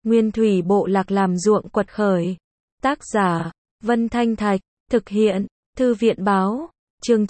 Nguyên thủy bộ lạc làm ruộng quật khởi. Tác giả, Vân Thanh Thạch, thực hiện, Thư viện báo, chương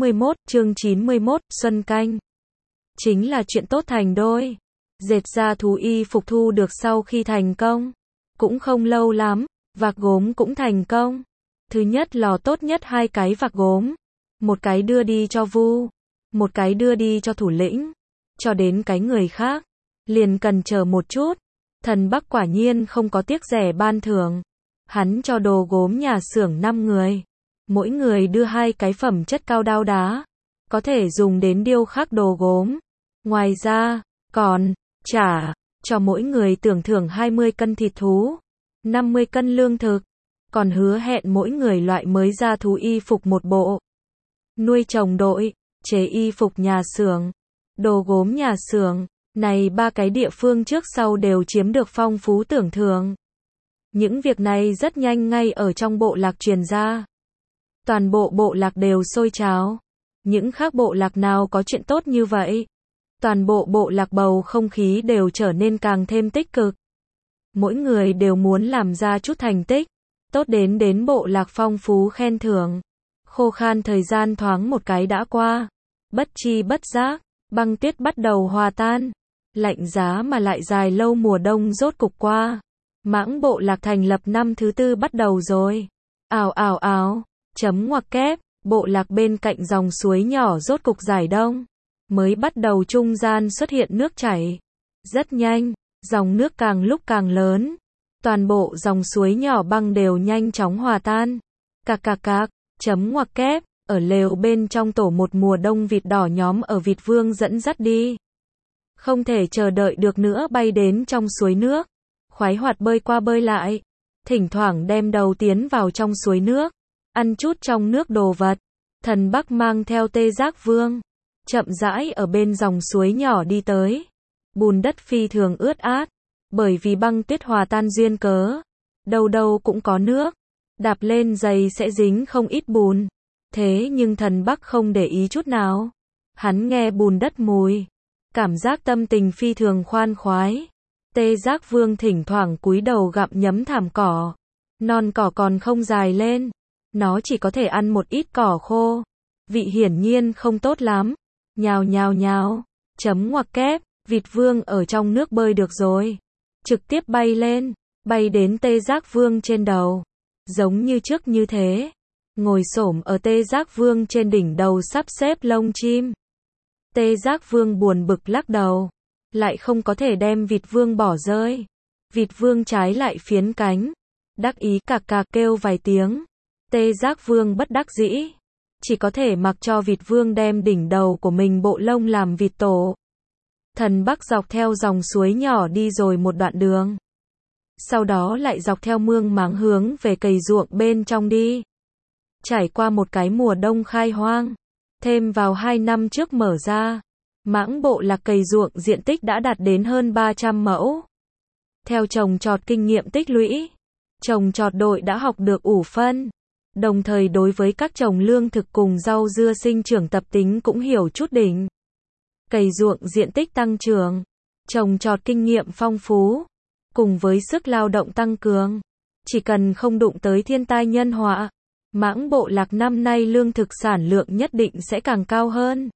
91, Xuân Canh. Chính là chuyện tốt thành đôi. Dệt ra thú y phục thu được sau khi thành công. Cũng không lâu lắm, vạc gốm cũng thành công. Thứ nhất lò tốt nhất 2 cái vạc gốm. Một cái đưa đi cho Vu, một cái đưa đi cho thủ lĩnh. Cho đến cái người khác, liền cần chờ một chút. Thần Bắc quả nhiên không có tiếc rẻ ban thưởng. Hắn cho đồ gốm nhà xưởng 5 người. Mỗi người đưa 2 cái phẩm chất cao đao đá. Có thể dùng đến điêu khắc đồ gốm. Ngoài ra, còn trả cho mỗi người tưởng thưởng 20 cân thịt thú, 50 cân lương thực. Còn hứa hẹn mỗi người loại mới ra thú y phục một bộ. Nuôi trồng đội, chế y phục nhà xưởng, đồ gốm nhà xưởng. Này 3 cái địa phương trước sau đều chiếm được phong phú tưởng thưởng. Những việc này rất nhanh ngay ở trong bộ lạc truyền ra. Toàn bộ bộ lạc đều sôi trào. Những khác bộ lạc nào có chuyện tốt như vậy? Toàn bộ bộ lạc bầu không khí đều trở nên càng thêm tích cực. Mỗi người đều muốn làm ra chút thành tích. Tốt đến bộ lạc phong phú khen thưởng. Khô khan thời gian thoáng một cái đã qua. Bất chi bất giác, băng tuyết bắt đầu hòa tan. Lạnh giá mà lại dài lâu mùa đông rốt cục qua. Mãng bộ lạc thành lập năm thứ 4 bắt đầu rồi. Ào, chấm ngoặc kép, bộ lạc bên cạnh dòng suối nhỏ rốt cục giải đông. Mới bắt đầu trung gian xuất hiện nước chảy. Rất nhanh, dòng nước càng lúc càng lớn. Toàn bộ dòng suối nhỏ băng đều nhanh chóng hòa tan. Cạc, chấm ngoặc kép, ở lều bên trong tổ một mùa đông vịt đỏ nhóm ở vịt vương dẫn dắt đi. Không thể chờ đợi được nữa bay đến trong suối nước. Khoái hoạt bơi qua bơi lại. Thỉnh thoảng đem đầu tiến vào trong suối nước. Ăn chút trong nước đồ vật. Thần Bắc mang theo Tê Giác Vương. Chậm rãi ở bên dòng suối nhỏ đi tới. Bùn đất phi thường ướt át. Bởi vì băng tuyết hòa tan duyên cớ. Đâu đâu cũng có nước. Đạp lên giày sẽ dính không ít bùn. Thế nhưng thần Bắc không để ý chút nào. Hắn nghe bùn đất mùi. Cảm giác tâm tình phi thường khoan khoái. Tê Giác Vương thỉnh thoảng cúi đầu gặm nhấm thảm cỏ. Non cỏ còn không dài lên. Nó chỉ có thể ăn một ít cỏ khô. Vị hiển nhiên không tốt lắm. Nhào. Chấm ngoặc kép, vịt vương ở trong nước bơi được rồi. Trực tiếp bay lên. Bay đến Tê Giác Vương trên đầu. Giống như trước như thế. Ngồi xổm ở Tê Giác Vương trên đỉnh đầu sắp xếp lông chim. Tê Giác Vương buồn bực lắc đầu. Lại không có thể đem vịt vương bỏ rơi. Vịt vương trái lại phiến cánh. Đắc ý cạc kêu vài tiếng. Tê Giác Vương bất đắc dĩ. Chỉ có thể mặc cho vịt vương đem đỉnh đầu của mình bộ lông làm vịt tổ. Thần Bắc dọc theo dòng suối nhỏ đi rồi một đoạn đường. Sau đó lại dọc theo mương máng hướng về cày ruộng bên trong đi. Trải qua một cái mùa đông khai hoang. Thêm vào 2 năm trước mở ra. Mãng bộ lạc cày ruộng diện tích đã đạt đến hơn 300 mẫu. Theo trồng trọt kinh nghiệm tích lũy, trồng trọt đội đã học được ủ phân. Đồng thời đối với các trồng lương thực cùng rau dưa sinh trưởng tập tính cũng hiểu chút đỉnh. Cày ruộng diện tích tăng trưởng, trồng trọt kinh nghiệm phong phú, cùng với sức lao động tăng cường. Chỉ cần không đụng tới thiên tai nhân họa, mãng bộ lạc năm nay lương thực sản lượng nhất định sẽ càng cao hơn.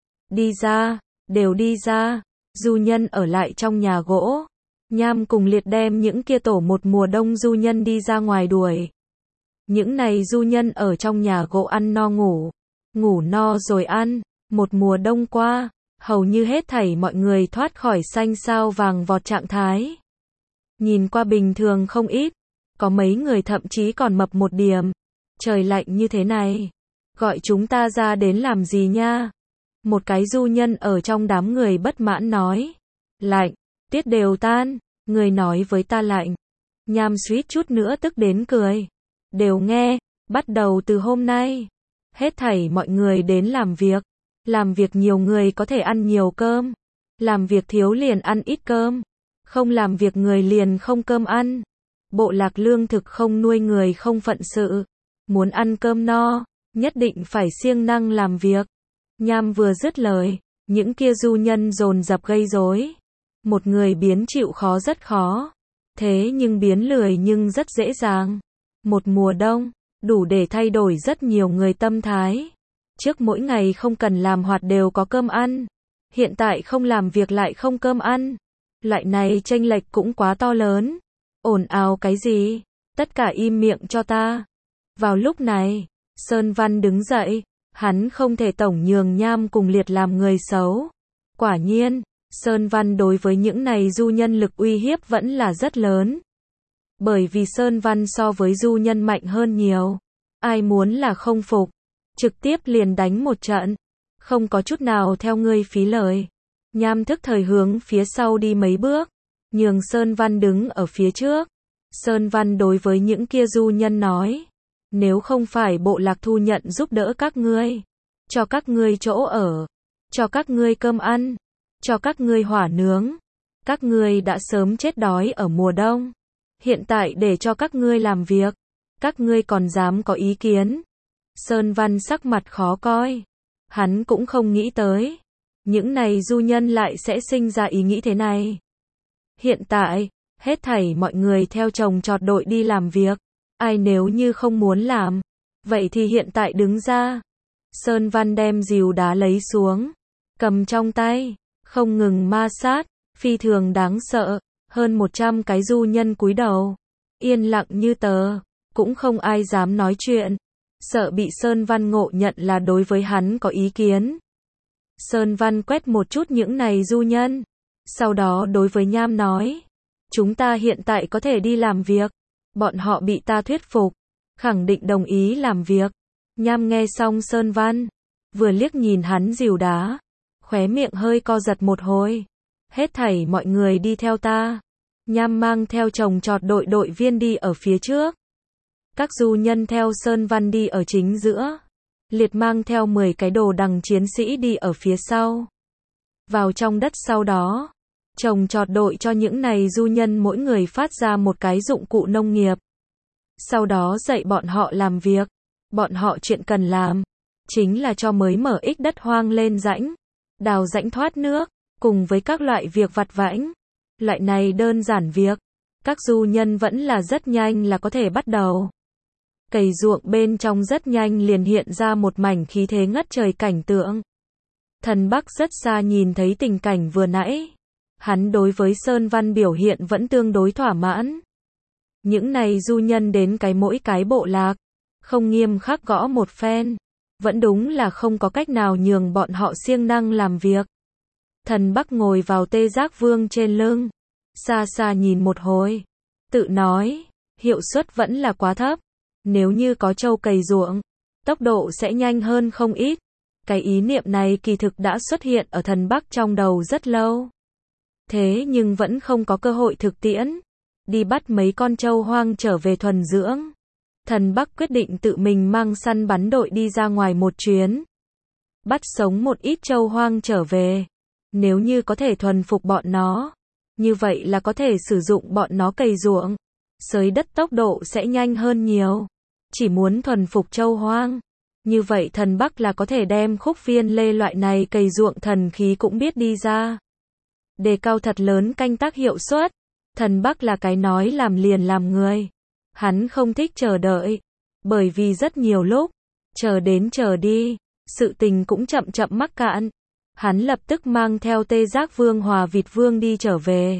Đều đi ra, du nhân ở lại trong nhà gỗ. Nham cùng Liệt đem những kia tổ một mùa đông du nhân đi ra ngoài đuổi. Những này du nhân ở trong nhà gỗ ăn no ngủ no rồi ăn. Một mùa đông qua, hầu như hết thảy mọi người thoát khỏi xanh sao vàng vọt trạng thái. Nhìn qua bình thường không ít, có mấy người thậm chí còn mập một điểm. Trời lạnh như thế này, gọi chúng ta ra đến làm gì nha? Một cái du nhân ở trong đám người bất mãn nói. Lạnh, tiết đều tan, người nói với ta lạnh. Nham suýt chút nữa tức đến cười. Đều nghe, bắt đầu từ hôm nay, hết thảy mọi người đến làm việc. Làm việc nhiều người có thể ăn nhiều cơm. Làm việc thiếu liền ăn ít cơm. Không làm việc người liền không cơm ăn. Bộ lạc lương thực không nuôi người không phận sự. Muốn ăn cơm no, nhất định phải siêng năng làm việc. Nham vừa dứt lời, những kia du nhân dồn dập gây rối. Một người biến chịu khó rất khó. Thế nhưng biến lười nhưng rất dễ dàng. Một mùa đông, đủ để thay đổi rất nhiều người tâm thái. Trước mỗi ngày không cần làm hoạt đều có cơm ăn. Hiện tại không làm việc lại không cơm ăn. Loại này chênh lệch cũng quá to lớn. Ồn ào cái gì? Tất cả im miệng cho ta. Vào lúc này, Sơn Văn đứng dậy. Hắn không thể tổng nhường Nham cùng Liệt làm người xấu. Quả nhiên, Sơn Văn đối với những này du nhân lực uy hiếp vẫn là rất lớn. Bởi vì Sơn Văn so với du nhân mạnh hơn nhiều. Ai muốn là không phục, trực tiếp liền đánh một trận. Không có chút nào theo ngươi phí lời. Nham thức thời hướng phía sau đi mấy bước, nhường Sơn Văn đứng ở phía trước. Sơn Văn đối với những kia du nhân nói, nếu không phải bộ lạc thu nhận giúp đỡ các ngươi, cho các ngươi chỗ ở, cho các ngươi cơm ăn, cho các ngươi hỏa nướng, các ngươi đã sớm chết đói ở mùa đông. Hiện tại để cho các ngươi làm việc, các ngươi còn dám có ý kiến. Sơn Văn sắc mặt khó coi. Hắn cũng không nghĩ tới, những này du nhân lại sẽ sinh ra ý nghĩ thế này. Hiện tại, hết thảy mọi người theo trồng trọt đội đi làm việc. Ai nếu như không muốn làm, vậy thì hiện tại đứng ra. Sơn Văn đem rìu đá lấy xuống, cầm trong tay, không ngừng ma sát, phi thường đáng sợ. Hơn 100 cái du nhân cúi đầu, yên lặng như tờ, cũng không ai dám nói chuyện, sợ bị Sơn Văn ngộ nhận là đối với hắn có ý kiến. Sơn Văn quét một chút những này du nhân, sau đó đối với Nham nói, chúng ta hiện tại có thể đi làm việc. Bọn họ bị ta thuyết phục, khẳng định đồng ý làm việc. Nham nghe xong Sơn Văn, vừa liếc nhìn hắn rìu đá, khóe miệng hơi co giật một hồi. Hết thảy mọi người đi theo ta. Nham mang theo trồng trọt đội viên đi ở phía trước. Các du nhân theo Sơn Văn đi ở chính giữa. Liệt mang theo 10 cái đồ đằng chiến sĩ đi ở phía sau. Vào trong đất sau đó, trồng trọt đội cho những này du nhân mỗi người phát ra một cái dụng cụ nông nghiệp. Sau đó dạy bọn họ làm việc. Bọn họ chuyện cần làm, chính là cho mới mở ích đất hoang lên rãnh, đào rãnh thoát nước, cùng với các loại việc vặt vãnh. Loại này đơn giản việc, các du nhân vẫn là rất nhanh là có thể bắt đầu. Cày ruộng bên trong rất nhanh liền hiện ra một mảnh khí thế ngất trời cảnh tượng. Thần Bắc rất xa nhìn thấy tình cảnh vừa nãy. Hắn đối với Sơn Văn biểu hiện vẫn tương đối thỏa mãn. Những này du nhân đến mỗi cái bộ lạc, không nghiêm khắc gõ một phen, vẫn đúng là không có cách nào nhường bọn họ siêng năng làm việc. Thần Bắc ngồi vào Tê Giác Vương trên lưng, xa xa nhìn một hồi, tự nói, hiệu suất vẫn là quá thấp. Nếu như có trâu cày ruộng, tốc độ sẽ nhanh hơn không ít. Cái ý niệm này kỳ thực đã xuất hiện ở Thần Bắc trong đầu rất lâu. Thế nhưng vẫn không có cơ hội thực tiễn. Đi bắt mấy con trâu hoang trở về thuần dưỡng. Thần Bắc quyết định tự mình mang săn bắn đội đi ra ngoài một chuyến. Bắt sống một ít trâu hoang trở về. Nếu như có thể thuần phục bọn nó, như vậy là có thể sử dụng bọn nó cày ruộng. Xới đất tốc độ sẽ nhanh hơn nhiều. Chỉ muốn thuần phục trâu hoang. Như vậy Thần Bắc là có thể đem khúc viên lê loại này cày ruộng thần khí cũng biết đi ra. Đề cao thật lớn canh tác hiệu suất. Thần Bắc là cái nói làm liền làm người. Hắn không thích chờ đợi. Bởi vì rất nhiều lúc, chờ đến chờ đi, sự tình cũng chậm chậm mắc cạn. Hắn lập tức mang theo Tê Giác Vương Hòa Vịt Vương đi trở về.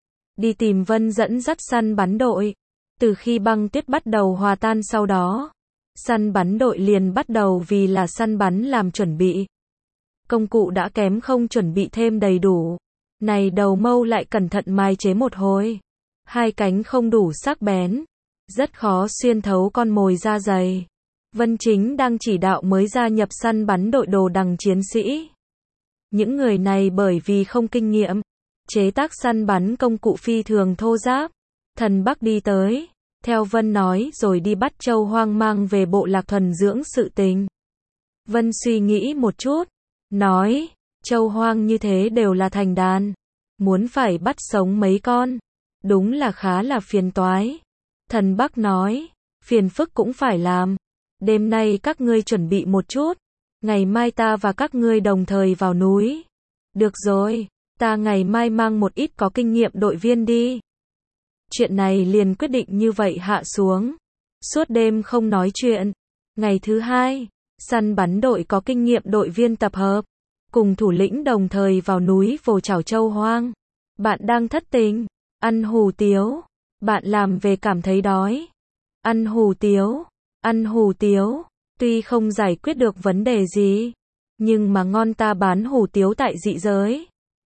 Đi tìm Vân dẫn dắt săn bắn đội. Từ khi băng tuyết bắt đầu hòa tan sau đó, săn bắn đội liền bắt đầu vì là săn bắn làm chuẩn bị. Công cụ đã kém không chuẩn bị thêm đầy đủ. Này đầu mâu lại cẩn thận mai chế một hồi. Hai cánh không đủ sắc bén. Rất khó xuyên thấu con mồi da dày. Vân Chính đang chỉ đạo mới gia nhập săn bắn đội đồ đằng chiến sĩ. Những người này bởi vì không kinh nghiệm, chế tác săn bắn công cụ phi thường thô ráp. Thần Bắc đi tới, theo Vân nói rồi đi bắt trâu hoang mang về bộ lạc thuần dưỡng sự tình. Vân suy nghĩ một chút, nói, trâu hoang như thế đều là thành đàn. Muốn phải bắt sống mấy con, đúng là khá là phiền toái. Thần Bắc nói, phiền phức cũng phải làm. Đêm nay các ngươi chuẩn bị một chút. Ngày mai ta và các ngươi đồng thời vào núi. Được rồi, ta ngày mai mang một ít có kinh nghiệm đội viên đi. Chuyện này liền quyết định như vậy hạ xuống. Suốt đêm không nói chuyện. Ngày thứ hai, săn bắn đội có kinh nghiệm đội viên tập hợp, cùng thủ lĩnh đồng thời vào núi vồ chảo trâu hoang. Bạn đang thất tình, ăn hủ tiếu. Bạn làm về cảm thấy đói. Ăn hủ tiếu, ăn hủ tiếu. Tuy không giải quyết được vấn đề gì, nhưng mà ngon, ta bán hủ tiếu tại dị giới.